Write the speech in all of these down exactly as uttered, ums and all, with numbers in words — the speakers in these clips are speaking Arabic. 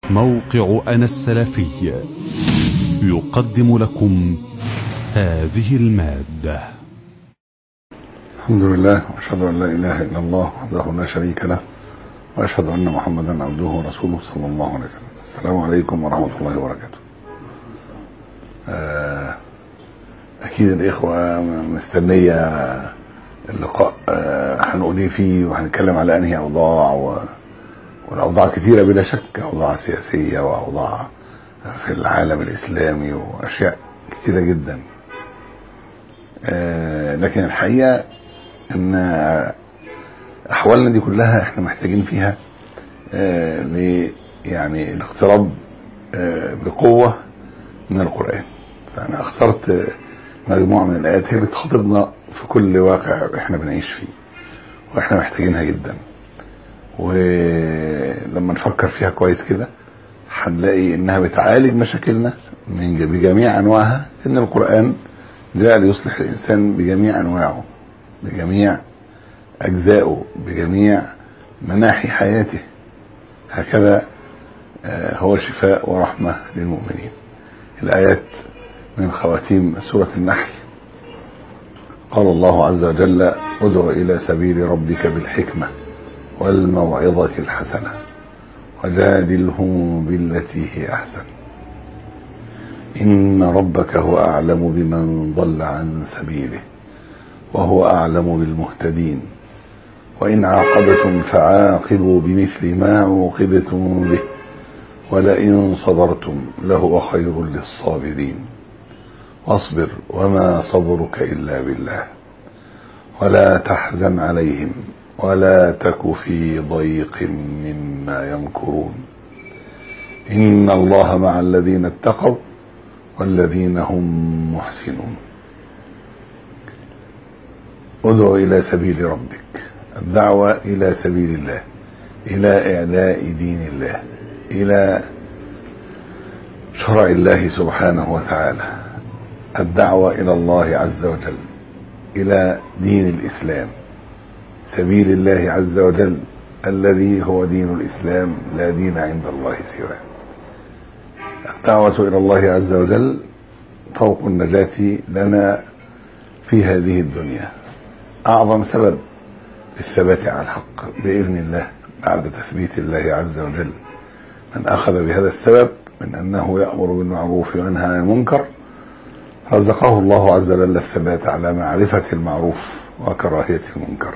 موقع أنا السلفي يقدم لكم هذه المادة. الحمد لله وأشهد أن لا إله إلا الله وحده لا شريك له، وأشهد أن محمدا عبده ورسوله صلى الله عليه وسلم. السلام عليكم ورحمة الله وبركاته. أكيد الإخوة مستنية اللقاء هنقول فيه وهنتكلم على أنهي أوضاع، والأوضاع كثيرة بلا شك، أوضاع سياسية وأوضاع في العالم الإسلامي وأشياء كثيرة جدا. لكن الحقيقة أن أحوالنا دي كلها احنا محتاجين فيها يعني الاقتراب بقوة من القرآن. فأنا اخترت مجموعة من الآيات هي بتخاطبنا في كل واقع احنا بنعيش فيه واحنا محتاجينها جدا، ولما نفكر فيها كويس كده هنلاقي انها بتعالج مشاكلنا من بجميع انواعها. ان القرآن جاء ليصلح الانسان بجميع انواعه، بجميع اجزائه، بجميع مناحي حياته. هكذا هو شفاء ورحمة للمؤمنين. الآيات من خواتيم سورة النحل. قال الله عز وجل: ادع إلى سبيل ربك بالحكمة والموعظة الحسنة وجادلهم بالتي هي أحسن إن ربك هو أعلم بمن ضل عن سبيله وهو أعلم بالمهتدين وإن عاقبتم فعاقبوا بمثل ما عوقبتم به ولئن صبرتم لهو خير للصابرين واصبر وما صبرك إلا بالله ولا تحزن عليهم ولا تك في ضيق مما يمكرون إن الله مع الذين اتقوا والذين هم محسنون. ادعو إلى سبيل ربك، الدعوة إلى سبيل الله، إلى إعلاء دين الله، إلى شرع الله سبحانه وتعالى، الدعوة إلى الله عز وجل، إلى دين الإسلام، سبيل الله عز وجل الذي هو دين الإسلام، لا دين عند الله سواه. الدعوة إلى الله عز وجل طوق النجاة لنا في هذه الدنيا، أعظم سبب للثبات على الحق بإذن الله بعد تثبيت الله عز وجل. من أخذ بهذا السبب من أنه يأمر بالمعروف وينهى عن المنكر رزقه الله عز وجل الثبات على معرفة المعروف وكراهية المنكر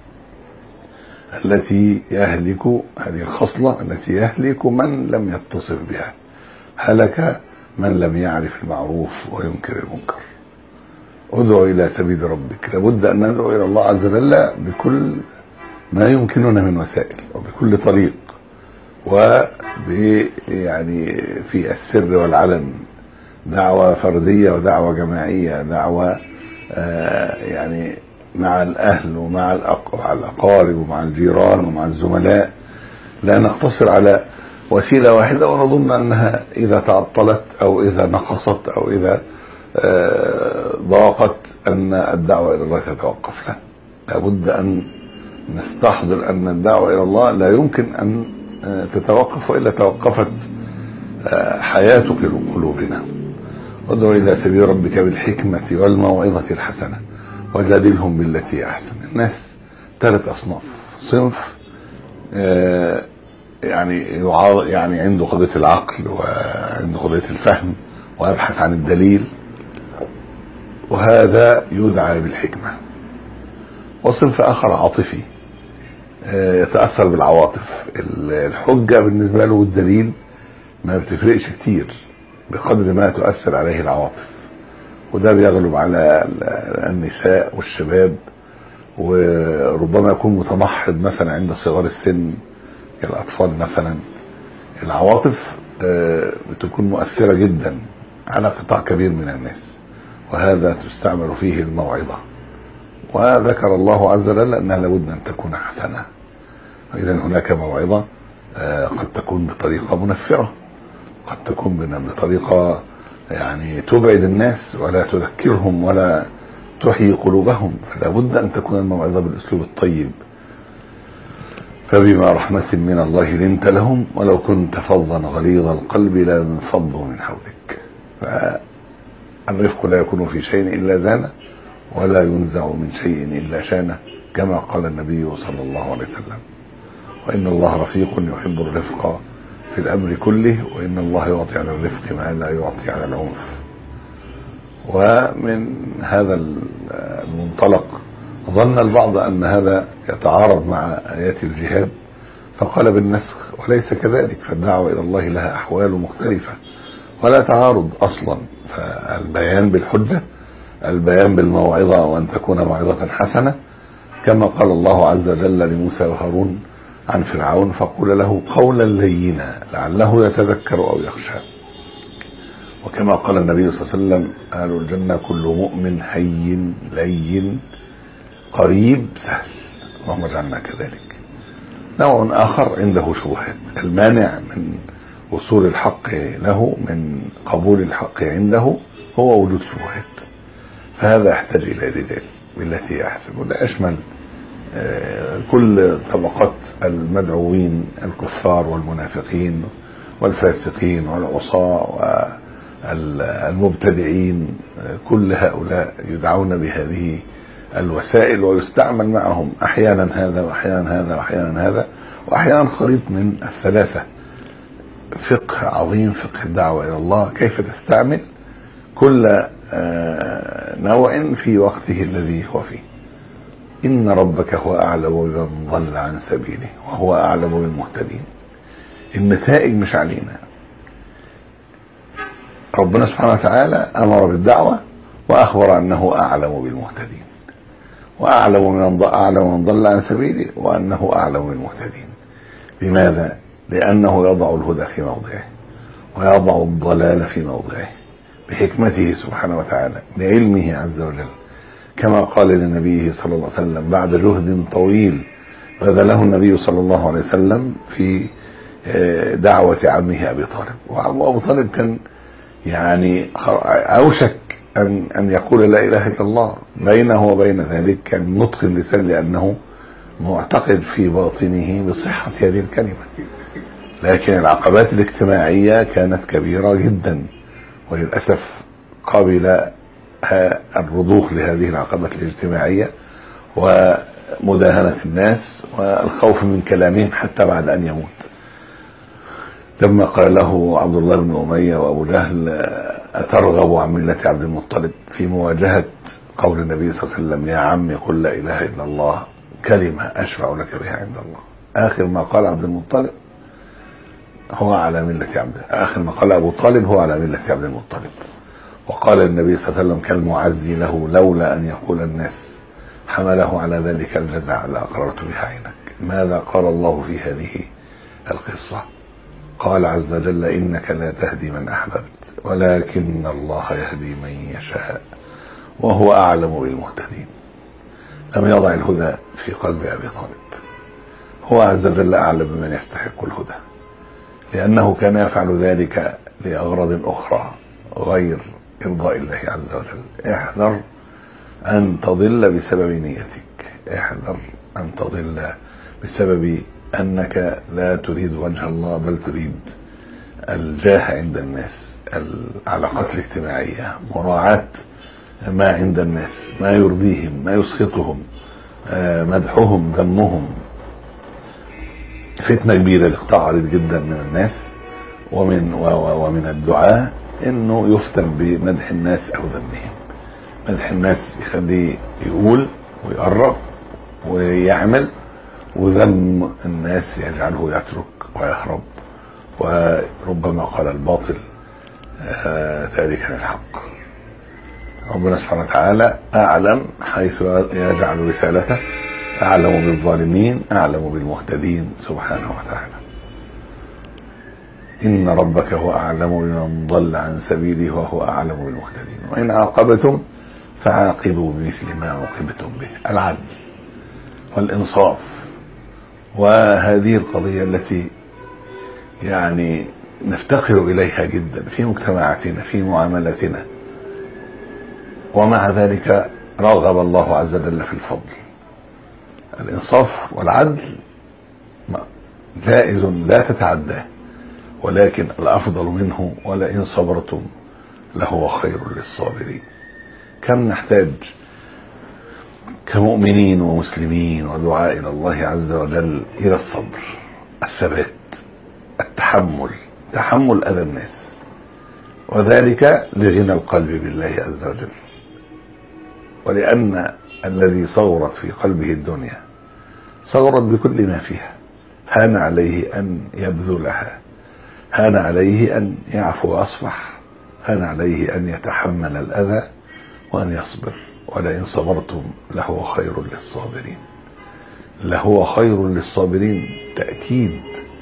التي يهلك، هذه الخصلة التي يهلك من لم يتصف بها، هلك من لم يعرف المعروف وينكر المنكر. ادعو إلى سبيل ربك، لابد أن ندعو إلى الله عز وجل بكل ما يمكننا من وسائل وبكل طريق، وب يعني في السر والعلن، دعوة فردية ودعوة جماعية، دعوة آه يعني مع الأهل ومع الأقارب ومع الجيران ومع الزملاء. لا نقتصر على وسيلة واحدة ونظن أنها إذا تعطلت أو إذا نقصت أو إذا آه ضاقت أن الدعوة إلى الله تتوقف. لا، لابد أن نستحضر أن الدعوة إلى الله لا يمكن أن تتوقف، وإلا توقفت آه حياة قلوبنا. ادعو إلى سبيل ربك بالحكمة والموعظة الحسنة وجادلهم بالتي أحسن. الناس ثلاث أصناف: صنف آه يعني يعني عنده قضية العقل وعنده قضية الفهم ويبحث عن الدليل، وهذا يدعى بالحكمة. وصنف آخر عاطفي آه يتأثر بالعواطف، الحجة بالنسبة له والدليل ما بتفرقش كتير بقدر ما تؤثر عليه العواطف، وده بيغلب على النساء والشباب، وربما يكون متمحض مثلا عند صغار السن كالأطفال مثلا. العواطف بتكون مؤثرة جدا على قطاع كبير من الناس، وهذا تستعمل فيه الموعظة. وذكر الله عز وجل أنها لابد أن تكون حسنة، وإذا هناك موعظة قد تكون بطريقة منفرة، قد تكون بطريقة يعني تبعد الناس ولا تذكرهم ولا تحيي قلوبهم. فلا بد أن تكون الموعظة بالأسلوب الطيب فبما رحمة من الله لنت لهم ولو كنت فظا غليظ القلب لانفضوا من حولك. فالرفق لا يكون في شيء إلا زانه ولا ينزع من شيء إلا شانه، كما قال النبي صلى الله عليه وسلم: وإن الله رفيق يحب الرفق في الأمر كله، وإن الله يعطي على الرفق ما لا يعطي على العنف. ومن هذا المنطلق ظن البعض أن هذا يتعارض مع آيات الجهاد فقال بالنسخ، وليس كذلك، فالدعوة إلى الله لها أحوال مختلفة ولا تعارض أصلا. فالبيان بالحجة، البيان بالموعظة، وأن تكون موعظة حسنة، كما قال الله عز وجل لموسى وهارون عن فرعون: فقول له قولا لينا لعله يتذكر أو يخشى. وكما قال النبي صلى الله عليه وسلم: أهل الجنة كل مؤمن هين لين قريب سهل. اللهم اجعلنا كذلك. نوع آخر عنده شبهات، المانع من وصول الحق له، من قبول الحق عنده، هو وجود شبهات. فهذا يحتاج إلى رجال بالتي أحسن، وده أشمل كل طبقات المدعوين، الكفار والمنافقين والفاسقين والعصاة والمبتدعين، كل هؤلاء يدعون بهذه الوسائل ويستعمل معهم أحيانا هذا وأحيانا هذا وأحيانا هذا وأحيانا خليط من الثلاثة. فقه عظيم، فقه الدعوة إلى الله، كيف تستعمل كل نوع في وقته الذي هو فيه. إن ربك هو أعلم بمن ضل عن سبيله وهو أعلم بالمهتدين. النتائج مش علينا. ربنا سبحانه وتعالى أمر بالدعوة وأخبر أنه أعلم بالمهتدين، وأعلم من أعلم من ضل عن سبيله وأنه أعلم بالمهتدين. لماذا؟ لأنه يضع الهدى في موضعه ويضع الضلال في موضعه بحكمته سبحانه وتعالى، بعلمه عز وجل، كما قال لنبيه صلى الله عليه وسلم بعد جهد طويل بذله النبي صلى الله عليه وسلم في دعوة عمه أبي طالب. وأبو طالب كان يعني أوشك أن أن يقول لا إله إلا الله، بينه وبين ذلك كان نطق اللسان لأنه معتقد في باطنه بصحة هذه الكلمة، لكن العقبات الاجتماعية كانت كبيرة جدا، وللأسف قبل الرضوخ لهذه العقبات الاجتماعية ومداهنة الناس والخوف من كلامهم حتى بعد أن يموت. لما قال له عبد الله بن أمية وأبو جهل: أترغب عن ملة عبد المطلب، في مواجهة قول النبي صلى الله عليه وسلم: يا عم قل لا إله إلا الله، كلمة أشفع لك بها عند الله. آخر ما قال عبد المطلب هو على ملة عبد آخر ما قال أبو طالب هو على ملة عبد المطلب. وقال النبي صلى الله عليه وسلم كالمعزي له: لولا أن يقول الناس حمله على ذلك الجزع لأقررت بها عينك. ماذا قال الله في هذه القصة؟ قال عز وجل: إنك لا تهدي من أحببت ولكن الله يهدي من يشاء وهو أعلم بالمهتدين. لم يضع الهدى في قلب أبي طالب، هو عز وجل أعلم بمن يستحق الهدى، لأنه كان يفعل ذلك لأغراض أخرى غير إرضاء الله عز وجل. احذر أن تضل بسبب نيتك، احذر أن تضل بسبب أنك لا تريد وجه الله بل تريد الجاه عند الناس، العلاقات الاجتماعية، مراعاة ما عند الناس، ما يرضيهم، ما يسخطهم، مدحهم، ذمهم. فتنة كبيرة لتعرض جدا من الناس ومن ومن الدعاء انه يفتن بمدح الناس او ذمهم. مدح الناس يخليه يقول ويقرب ويعمل، وذم الناس يجعله يترك ويهرب، وربما قال الباطل ذلك الحق. ربنا سبحانه وتعالى أعلم حيث يجعل رسالته، أعلم بالظالمين أعلم بالمهتدين سبحانه وتعالى. إن ربك هو أعلم بمن ضل عن سبيله وهو أعلم بالمهتدين وإن عاقبتم فعاقبوا بمثل ما عوقبتم به. العدل والإنصاف، وهذه القضية التي يعني نفتقر إليها جدا في مجتمعاتنا في معاملاتنا، ومع ذلك رغب الله عز وجل في الفضل. الإنصاف والعدل جائز لا تتعداه، ولكن الأفضل منه ولئن صبرتم لهو خير للصابرين. كم نحتاج كمؤمنين ومسلمين ودعاء إلى الله عز وجل إلى الصبر، الثبات، التحمل، تحمل أذى الناس، وذلك لغنى القلب بالله عز وجل، ولأن الذي صغرت في قلبه الدنيا صغرت بكل ما فيها، هان عليه أن يبذلها، هان عليه أن يعفو ويصفح، هان عليه أن يتحمل الأذى وأن يصبر، ولئن صبرتم لهو خير للصابرين. لهو خير للصابرين تأكيد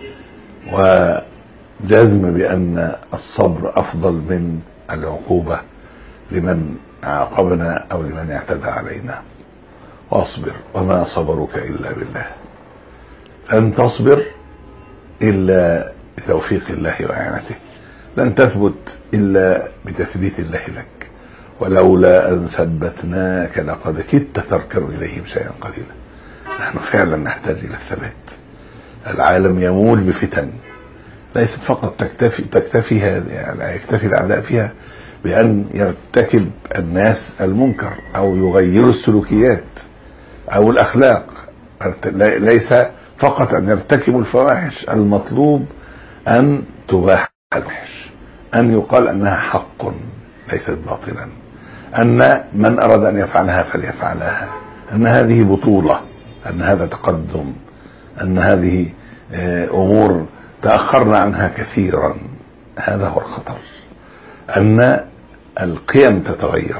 وجزم بأن الصبر أفضل من العقوبة لمن عاقبنا أو لمن اعتدى علينا. واصبر وما صبرك إلا بالله، لن تصبر إلا بتوفيق الله وإعانته، لن تثبت إلا بتثبيت الله لك، ولولا أن ثبتناك لقد كدت تركن إليهم شيئا قليلا. نحن فعلا نحتاج إلى الثبات. العالم يمول بفتن ليست فقط تكتفي تكتفي يعني يكتفي الأعداء فيها بأن يرتكب الناس المنكر أو يغيروا السلوكيات أو الأخلاق، ليس فقط أن يرتكبوا الفواحش، المطلوب أن تباح الفواحش، أن يقال أنها حق ليست باطلا، أن من أراد أن يفعلها فليفعلها، أن هذه بطولة، أن هذا تقدم، أن هذه أمور تأخرنا عنها كثيرا. هذا هو الخطر، أن القيم تتغير.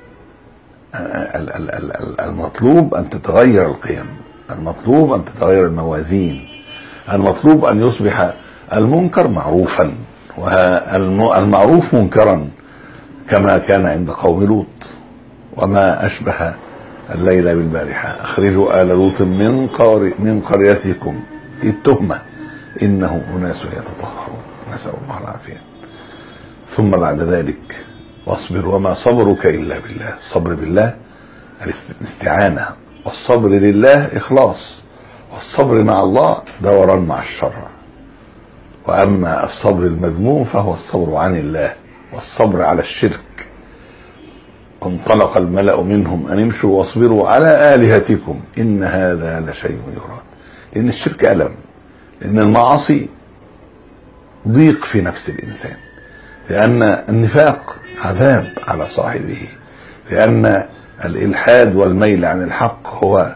المطلوب أن تتغير القيم، المطلوب أن تتغير الموازين، المطلوب أن يصبح المنكر معروفا والمعروف منكرا، كما كان عند قوم لوط. وما أشبه الليل بالبارحة، أخرجوا آل لوط من من قريتكم التهمة إنه أناس يتطهرون، نسأل الله العافية. ثم بعد ذلك واصبر وما صبرك إلا بالله. الصبر بالله الاستعانة، والصبر لله إخلاص، والصبر مع الله دوران مع الشرع. وأما الصبر المذموم فهو الصبر عن الله والصبر على الشرك. انطلق الملأ منهم أن امشوا واصبروا على آلهتكم إن هذا لشيء يراد. لأن الشرك ألم، لأن المعاصي ضيق في نفس الإنسان، لأن النفاق عذاب على صاحبه، لأن الإلحاد والميل عن الحق هو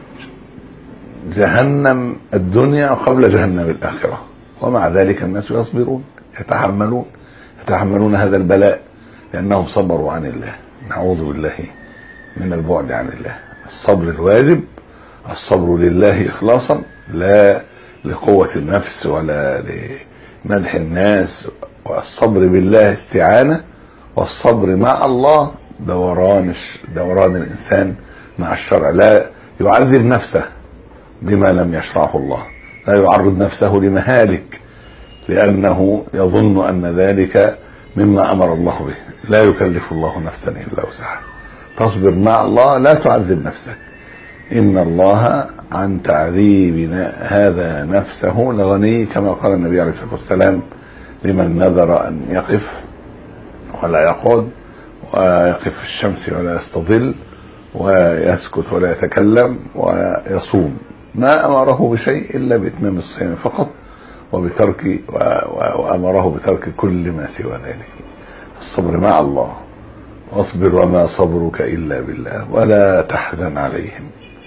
جهنم الدنيا قبل جهنم الآخرة. ومع ذلك الناس يصبرون، يتحملون يتحملون هذا البلاء لأنهم صبروا عن الله. نعوذ بالله من البعد عن الله. الصبر الواجب الصبر لله إخلاصا، لا لقوة النفس ولا لمدح الناس. والصبر بالله استعانة، والصبر مع الله دوران دوران الإنسان مع الشرع. لا يعذب نفسه بما لم يشرعه الله، لا يعرض نفسه لمهالك لأنه يظن أن ذلك مما أمر الله به. لا يكلف الله نفسا إلا وسعها. تصبر مع الله، لا تعذب نفسك. إن الله عن تعذيب هذا نفسه لغني، كما قال النبي عليه الصلاة والسلام لمن نذر أن يقف ولا يقعد، ويقف في الشمس ولا يستظل، ويسكت ولا يتكلم، ويصوم، ما أمره بشيء إلا بإتمام الصيام فقط، وبترك وأمره بترك كل ما سوى ذلك. الصبر مع الله. واصبر وما صبرك إلا بالله ولا تحزن عليهم.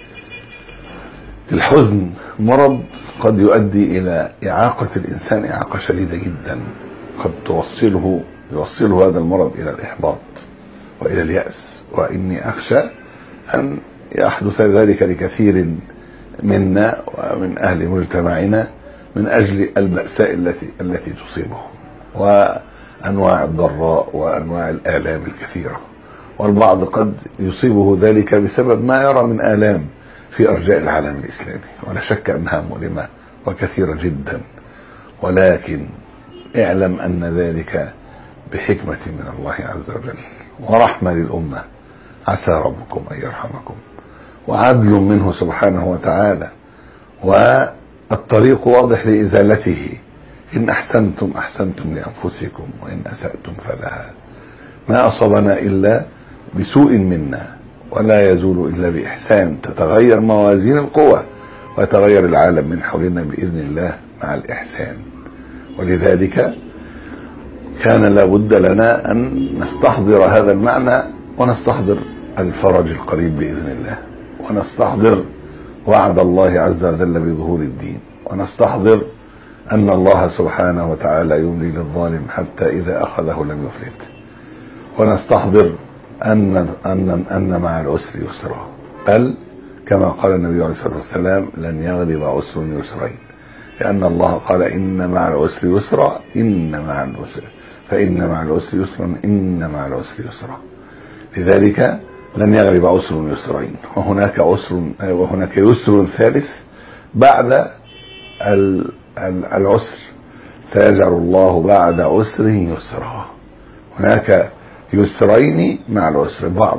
الحزن مرض قد يؤدي إلى إعاقة الإنسان إعاقة شديدة جدا، قد توصله يوصله هذا المرض إلى الإحباط وإلى اليأس. وإني أخشى أن يحدث ذلك لكثير منا ومن أهل مجتمعنا من أجل البأساء التي التي تصيبهم، وأنواع الضراء وأنواع الآلام الكثيرة. والبعض قد يصيبه ذلك بسبب ما يرى من آلام في أرجاء العالم الإسلامي، ولا شك أنها مؤلمة وكثيرة جدا، ولكن اعلم أن ذلك بحكمة من الله عز وجل ورحمة للأمة، عسى ربكم أن يرحمكم، وعدل منه سبحانه وتعالى، الطريق واضح لإزالته. إن أحسنتم أحسنتم لأنفسكم وإن أسأتم فلها. ما أصابنا إلا بسوء منا ولا يزول إلا بإحسان. تتغير موازين القوى ويتغير العالم من حولنا بإذن الله مع الإحسان. ولذلك كان لابد لنا أن نستحضر هذا المعنى ونستحضر الفرج القريب بإذن الله، ونستحضر وعد الله عز وجل بظهور الدين، ونستحضر أن الله سبحانه وتعالى يملي للظالم حتى إذا أخذه لم يفلت، ونستحضر أن, أن, أن مع العسر يسرا، بل كما قال النبي عليه الصلاة والسلام لن يغلب عسر يسرين، لأن الله قال إن مع العسر يسرا إن مع العسر فإن مع العسر يسرا إن مع العسر يسرا. لذلك لن يغلب عسر يسرين، وهناك عسر وهناك يسر ثالث بعد العسر، سيجعل الله بعد عسر يسرا. هناك يسرين مع العسر. بعض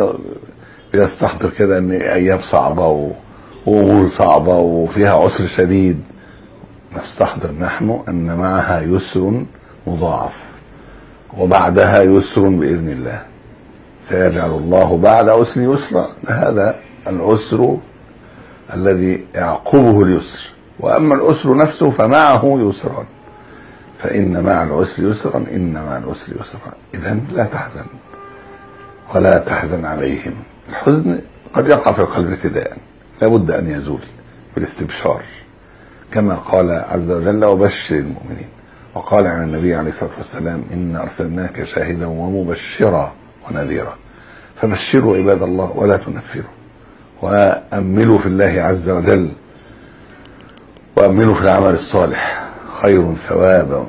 بيستحضر كده ان ايام صعبة وامور صعبة وفيها عسر شديد. نستحضر نحن ان معها يسر مضاعف وبعدها يسر بإذن الله. سيجعل الله بعد عسر يسرا. هذا العسر الذي يعقبه اليسر. وأما العسر نفسه فمعه يسرا، فإن مع العسر يسرا إن مع العسر يسرا. إذن لا تحزن ولا تحزن عليهم. الحزن قد يقع في القلب ابتداء، لابد أن يزول بالاستبشار كما قال عز وجل وبشر المؤمنين. وقال عن النبي عليه الصلاة والسلام إن أرسلناك شاهدا ومبشرا ونذيرا. فبشروا عباد الله ولا تنفروا، وأملوا في الله عز وجل، وأملوا في العمل الصالح. خير ثوابا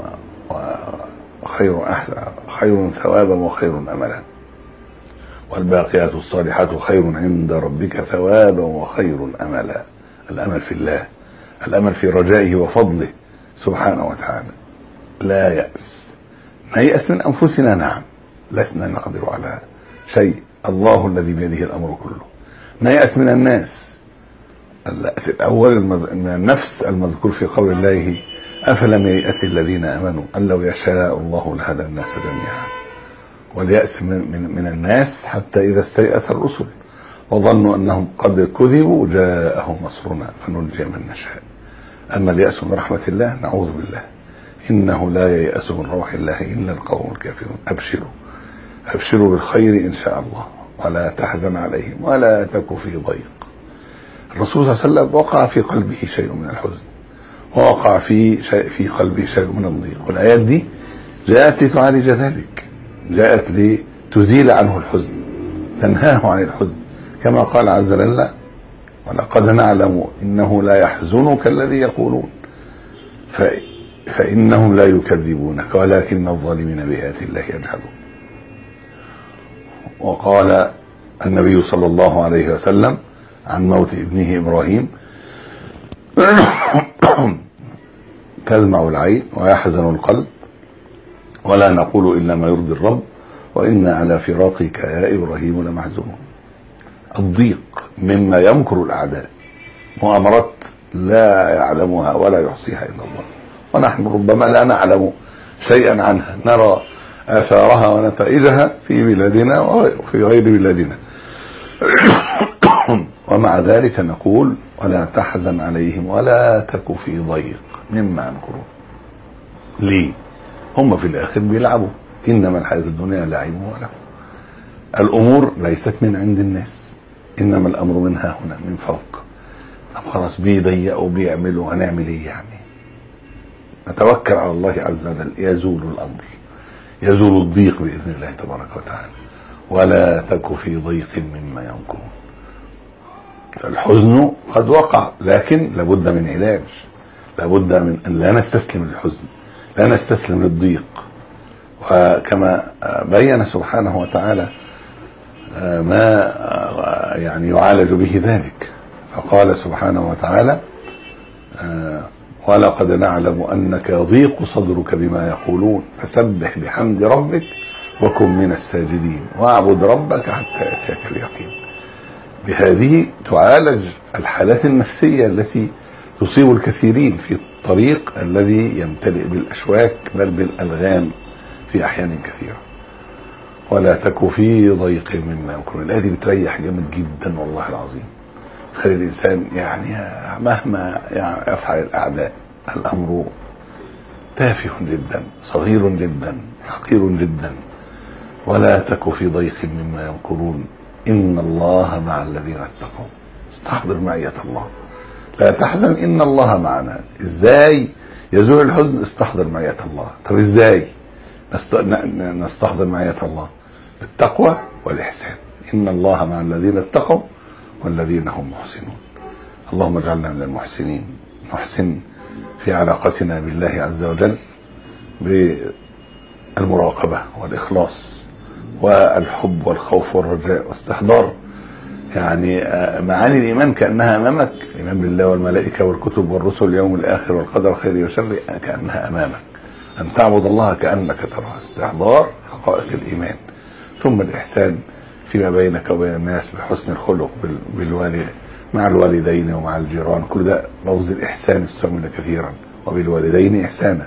وخير أحسن خير ثوابا وخير أملا، والباقيات الصالحات خير عند ربك ثوابا وخير أملا. الأمل في الله، الأمل في رجائه وفضله سبحانه وتعالى. لا يأس. نيأس من أنفسنا، نعم، لسنا نقدر على شيء، الله الذي بيده الأمر كله. نيأس من الناس. اليأس الأول من النفس المذكور في قول الله أفلم ييأس الذين آمنوا أن لو يشاء الله لهدى الناس جميعا. واليأس من, من, من الناس حتى إذا استيأس الرسل وظنوا أنهم قد كذبوا جاءهم نصرنا فننجي من نشاء. أما اليأس من رحمة الله نعوذ بالله، إنه لا ييأس من روح الله إلا القوم الكافرون. أبشروا أبشروا بالخير إن شاء الله ولا تحزن عليهم ولا تك في ضيق. الرسول صلى الله عليه وسلم وقع في قلبه شيء من الحزن، ووقع في شيء في قلبه شيء من الضيق، والآيات دي جاءت لتعالج ذلك، جاءت لتزيل عنه الحزن، تنهاه عن الحزن، كما قال عز وجل ولقد نعلم إنه لا يحزنك الذي يقولون فإنهم لا يكذبونك ولكن الظالمين بآيات الله يجحدون. وقال النبي صلى الله عليه وسلم عن موت ابنه إبراهيم تدمع العين ويحزن القلب ولا نقول إلا ما يرضي الرب وإنا على فراقك يا إبراهيم لمحزونون. الضيق مما يمكر الأعداء، مؤامرات لا يعلمها ولا يحصيها إلا الله، ونحن ربما لا نعلم شيئا عنها، نرى آثارها ونتائجها في بلادنا وفي غير بلادنا ومع ذلك نقول ولا تحزن عليهم ولا تك في ضيق مما يمكرون. ليه؟ هم في الآخر بيلعبوا، إنما الحياة الدنيا لعب ولهو. الأمور ليست من عند الناس، إنما الأمر منها هنا من فوق. طب خلاص بيضيقوا بيعملوا، هنعمل إيه يعني؟ نتوكل على الله عز وجل يزول الأمر، يزول الضيق بإذن الله تبارك وتعالى. ولا تك في ضيق مما يمكرون. الحزن قد وقع، لكن لابد من علاج، لابد من أن لا نستسلم للحزن، لا نستسلم للضيق. وكما بين سبحانه وتعالى ما يعني يعالج به ذلك، فقال سبحانه وتعالى ولقد نعلم أنك يضيق صدرك بما يقولون فسبح بحمد ربك وكن من الساجدين واعبد ربك حتى يأتيك اليقين. بهذه تعالج الحالات النفسية التي تصيب الكثيرين في الطريق الذي يمتلئ بالأشواك بل بالألغام في أحيان كثيرة. ولا تك في ضيق مما يمكرون. الآية دي بتريح جامد جدا والله العظيم. خلي الإنسان يعني مهما يعني يفعل الأعداء الأمر تافه جدا صغير جدا حقير جدا. ولا تك في ضيق مما يمكرون إن الله مع الذين اتقوا. استحضر معية الله. لا تحزن إن الله معنا. إزاي يزول الحزن؟ استحضر معية الله. طب إزاي نستحضر معية الله؟ بالتقوى والإحسان. إن الله مع الذين اتقوا والذين هم محسنون. اللهم اجعلنا من المحسنين. نحسن في علاقتنا بالله عز وجل بالمراقبة والإخلاص والحب والخوف والرجاء واستحضار يعني معاني الإيمان كأنها أمامك. الإيمان بالله والملائكة والكتب والرسل واليوم الآخر والقدر خير وشر كأنها أمامك. أن تعبد الله كأنك تراه. استحضار حقائق الإيمان. ثم الإحسان فيما بينك وبين الناس بحسن الخلق بالوالد مع الوالدين ومع الجيران. كل ده لفظ الإحسان استعمل كثيرا. وبالوالدين إحسانا.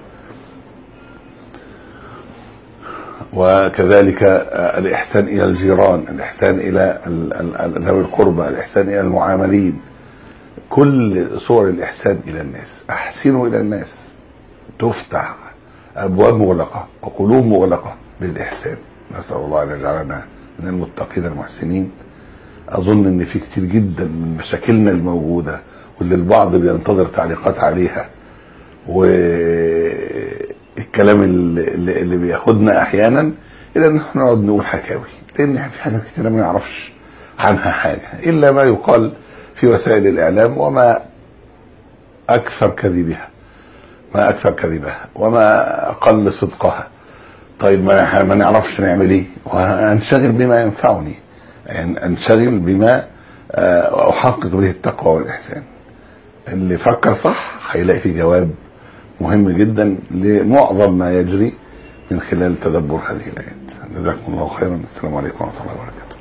وكذلك الإحسان إلى الجيران. الإحسان إلى ذوي القربى. الإحسان إلى المعاملين. كل صور الإحسان إلى الناس. أحسنوا إلى الناس تفتح أبواب مغلقة وقلوب مغلقة بالإحسان. نسأل الله أن يجعلنا من المتقين المحسنين. أظن أن في كتير جدا من مشاكلنا الموجودة واللي البعض بينتظر تعليقات عليها والكلام اللي, اللي بياخدنا أحيانا إلى أن احنا نقعد نقول حكاوي، لأن في حاجات كتير ما نعرفش عنها حاجة إلا ما يقال في وسائل الإعلام، وما أكثر كذبها ما أكثر كذبها وما أقل صدقها. طيب ما, ما نعرفش نعمل إيه؟ وأنشغل بما ينفعني، يعني أنشغل بما أحقق به التقوى والإحسان. اللي فكر صح هيلاقي في جواب مهم جدا لمعظم ما يجري من خلال تدبر هذه الآيات. جزاكم الله خيرا. السلام عليكم ورحمة الله وبركاته.